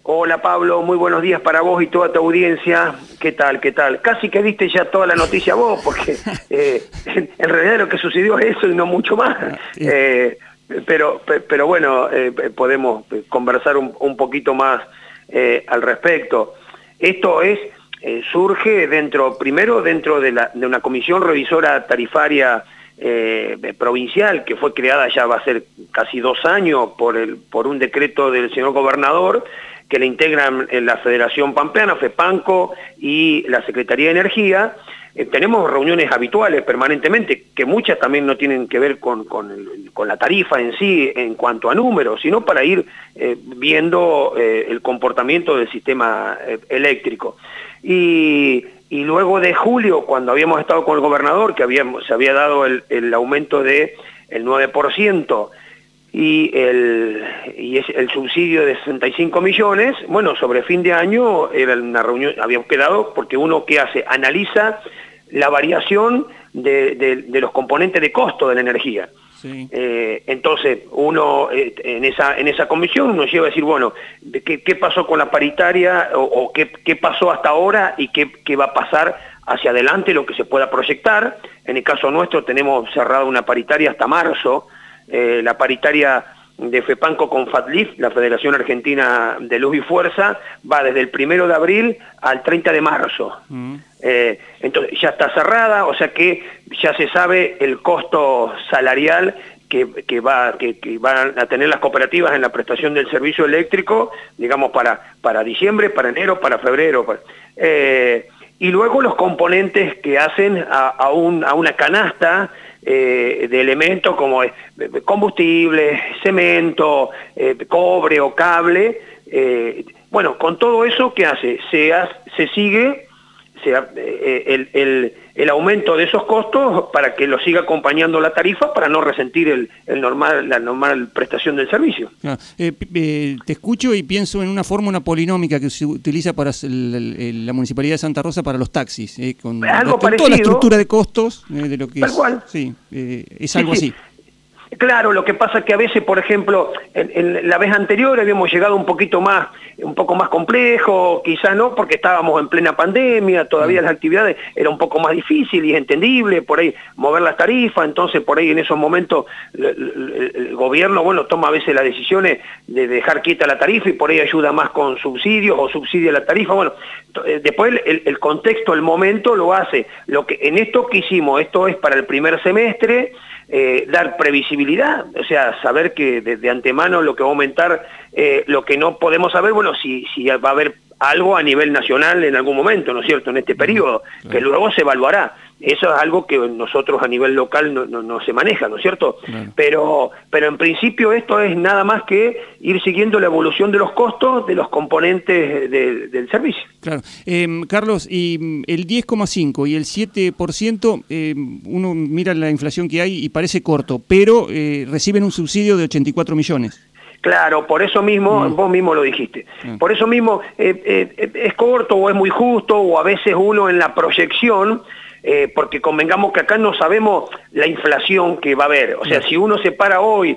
Hola Pablo, muy buenos días para vos y toda tu audiencia. ¿Qué tal? ¿Qué tal? Casi que viste ya toda la noticia vos, porque en realidad lo que sucedió es eso y no mucho más. Pero bueno, podemos conversar un poquito más al respecto. Esto surge primero dentro de una comisión revisora tarifaria provincial que fue creada ya va a ser casi 2 años por un decreto del señor gobernador, que le integran la Federación Pampeana, FEPANCO y la Secretaría de Energía. Tenemos reuniones habituales permanentemente, que muchas también no tienen que ver con la tarifa en sí, en cuanto a números, sino para ir viendo el comportamiento del sistema eléctrico. Y luego de julio, cuando habíamos estado con el gobernador, que se había dado el aumento del 9%, y el subsidio de 65 millones, bueno, sobre fin de año era una reunión, habíamos quedado, porque uno ¿qué hace? Analiza la variación de los componentes de costo de la energía. Sí. Entonces, uno en esa comisión uno lleva a decir, bueno, ¿qué pasó con la paritaria o qué pasó hasta ahora y qué va a pasar hacia adelante, lo que se pueda proyectar? En el caso nuestro tenemos cerrada una paritaria hasta marzo. La paritaria de FEPANCO con FATLIF, la Federación Argentina de Luz y Fuerza, va desde el 1 de abril al 30 de marzo. Entonces ya está cerrada, o sea que ya se sabe el costo salarial que van a tener las cooperativas en la prestación del servicio eléctrico, digamos para diciembre, para enero, para febrero. Y luego los componentes que hacen a una canasta de elementos como combustible, cemento, cobre o cable. Bueno, con todo eso, ¿qué hace? Se sigue el aumento de esos costos para que lo siga acompañando la tarifa, para no resentir la normal prestación del servicio. Te escucho y pienso en una fórmula polinómica que se utiliza para la Municipalidad de Santa Rosa para los taxis, con toda la estructura de costos de lo que tal cual. Sí, es algo así. Claro, lo que pasa es que a veces, por ejemplo, en la vez anterior habíamos llegado un poco más complejo, quizás no, porque estábamos en plena pandemia, todavía las actividades era un poco más difícil y es entendible, por ahí mover las tarifas, entonces por ahí en esos momentos el gobierno, bueno, toma a veces las decisiones de dejar quieta la tarifa y por ahí ayuda más con subsidios o subsidia la tarifa. Bueno, después el contexto, el momento lo hace. Lo que en esto que hicimos, esto es para el primer semestre, dar previsibilidad, o sea, saber que de antemano lo que va a aumentar, lo que no podemos saber, bueno, si va a haber algo a nivel nacional en algún momento, ¿no es cierto?, en este periodo, que luego se evaluará. Eso es algo que nosotros a nivel local no se maneja, ¿no es cierto? Pero en principio esto es nada más que ir siguiendo la evolución de los costos de los componentes del servicio. Claro. Carlos, y el 10,5 y el 7%, uno mira la inflación que hay y parece corto, pero reciben un subsidio de 84 millones. Claro, por eso mismo, vos mismo lo dijiste, por eso mismo es corto o es muy justo, o a veces uno en la proyección, porque convengamos que acá no sabemos la inflación que va a haber. O sea, si uno se para hoy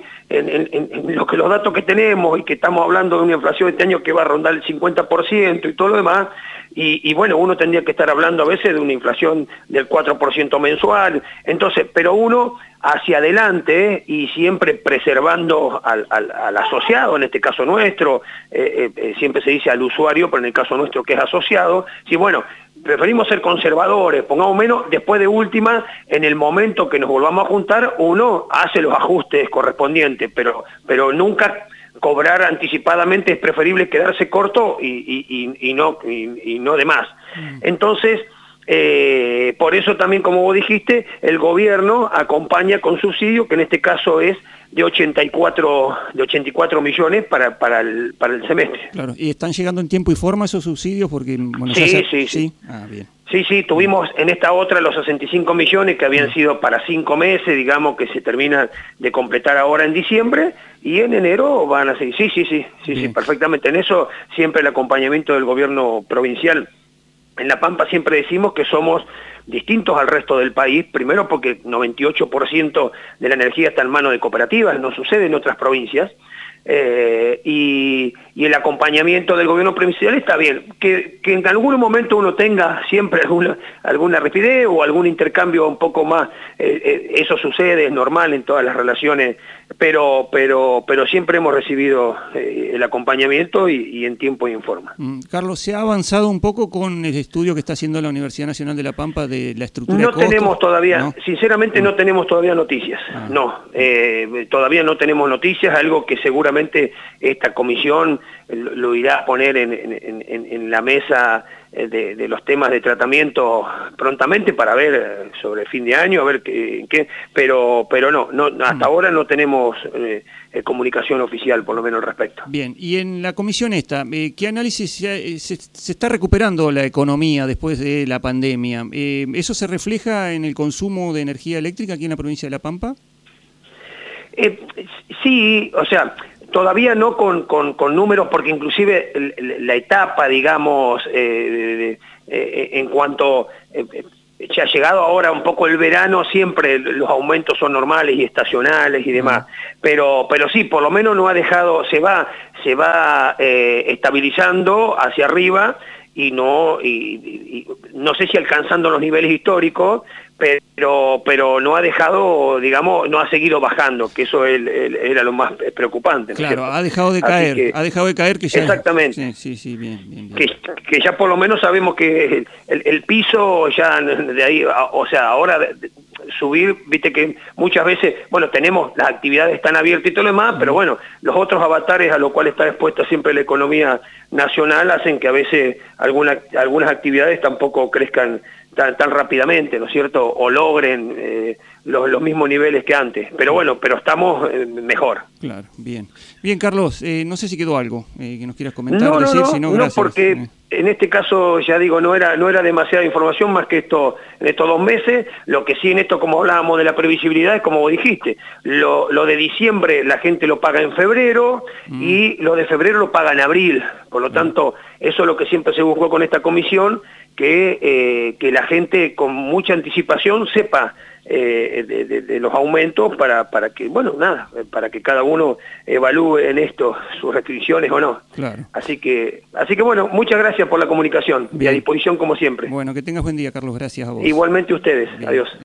en los datos que tenemos y que estamos hablando de una inflación este año que va a rondar el 50% y todo lo demás, y bueno, uno tendría que estar hablando a veces de una inflación del 4% mensual. Entonces, pero uno hacia adelante y siempre preservando al asociado, en este caso nuestro, siempre se dice al usuario, pero en el caso nuestro que es asociado, sí, bueno, preferimos ser conservadores, pongamos menos, después de última, en el momento que nos volvamos a juntar, uno hace los ajustes correspondientes, pero nunca cobrar anticipadamente, es preferible quedarse corto y no de más. Entonces, por eso también, como vos dijiste, el gobierno acompaña con subsidio, que en este caso es de 84 millones para el semestre. Claro, ¿y están llegando en tiempo y forma esos subsidios? Porque, bueno, sí. Ah, bien. Sí, tuvimos en esta otra los 65 millones que habían sido para 5 meses, digamos, que se termina de completar ahora en diciembre, y en enero van a seguir. Sí, perfectamente. En eso siempre el acompañamiento del gobierno provincial. En La Pampa siempre decimos que somos distintos al resto del país, primero porque 98% de la energía está en manos de cooperativas, no sucede en otras provincias. y el acompañamiento del gobierno provincial está bien. Que en algún momento uno tenga siempre alguna rapidez o algún intercambio un poco más, eso sucede, es normal en todas las relaciones, pero siempre hemos recibido el acompañamiento y en tiempo y en forma. Carlos, ¿se ha avanzado un poco con el estudio que está haciendo la Universidad Nacional de La Pampa de la estructura de costos? No tenemos todavía, ¿no? Sinceramente no tenemos todavía noticias, todavía no tenemos noticias, algo que seguramente esta comisión lo irá a poner en la mesa de los temas de tratamiento prontamente para ver sobre el fin de año, a ver qué, pero no hasta ahora no tenemos comunicación oficial, por lo menos al respecto. Bien, y en la comisión esta, ¿qué análisis se está recuperando la economía después de la pandemia? ¿Eso se refleja en el consumo de energía eléctrica aquí en la provincia de La Pampa? Sí, o sea, todavía no con números, porque inclusive la etapa, digamos, en cuanto ya ha llegado ahora un poco el verano, siempre los aumentos son normales y estacionales y demás, pero sí, por lo menos no ha dejado, se va estabilizando hacia arriba y no sé si alcanzando los niveles históricos, pero no ha dejado, digamos, no ha seguido bajando, que eso era lo más preocupante, ¿no? Claro, ha dejado de caer, que ya... Exactamente. Sí, bien. Que ya por lo menos sabemos que el piso ya de ahí, o sea, ahora subir, viste que muchas veces, bueno, tenemos, las actividades están abiertas y todo lo demás, pero bueno, los otros avatares a los cuales está expuesta siempre la economía nacional hacen que a veces algunas actividades tampoco crezcan tan rápidamente, ¿no es cierto? O logren los mismos niveles que antes. Pero bueno, estamos mejor. Claro, bien. Bien, Carlos, no sé si quedó algo que nos quieras comentar, No, porque en este caso, ya digo, no era demasiada información más que esto en estos 2 meses. Lo que sí en esto, como hablábamos de la previsibilidad, es como vos dijiste, lo de diciembre la gente lo paga en febrero y lo de febrero lo paga en abril. Por lo tanto, eso es lo que siempre se buscó con esta comisión, que la gente con mucha anticipación sepa de los aumentos para que, bueno, nada, para que cada uno evalúe en esto sus restricciones o no. Claro. Así que bueno, muchas gracias por la comunicación. Bien. Y a disposición como siempre. Bueno, que tengas buen día, Carlos, gracias a vos. Igualmente ustedes. Bien. Adiós.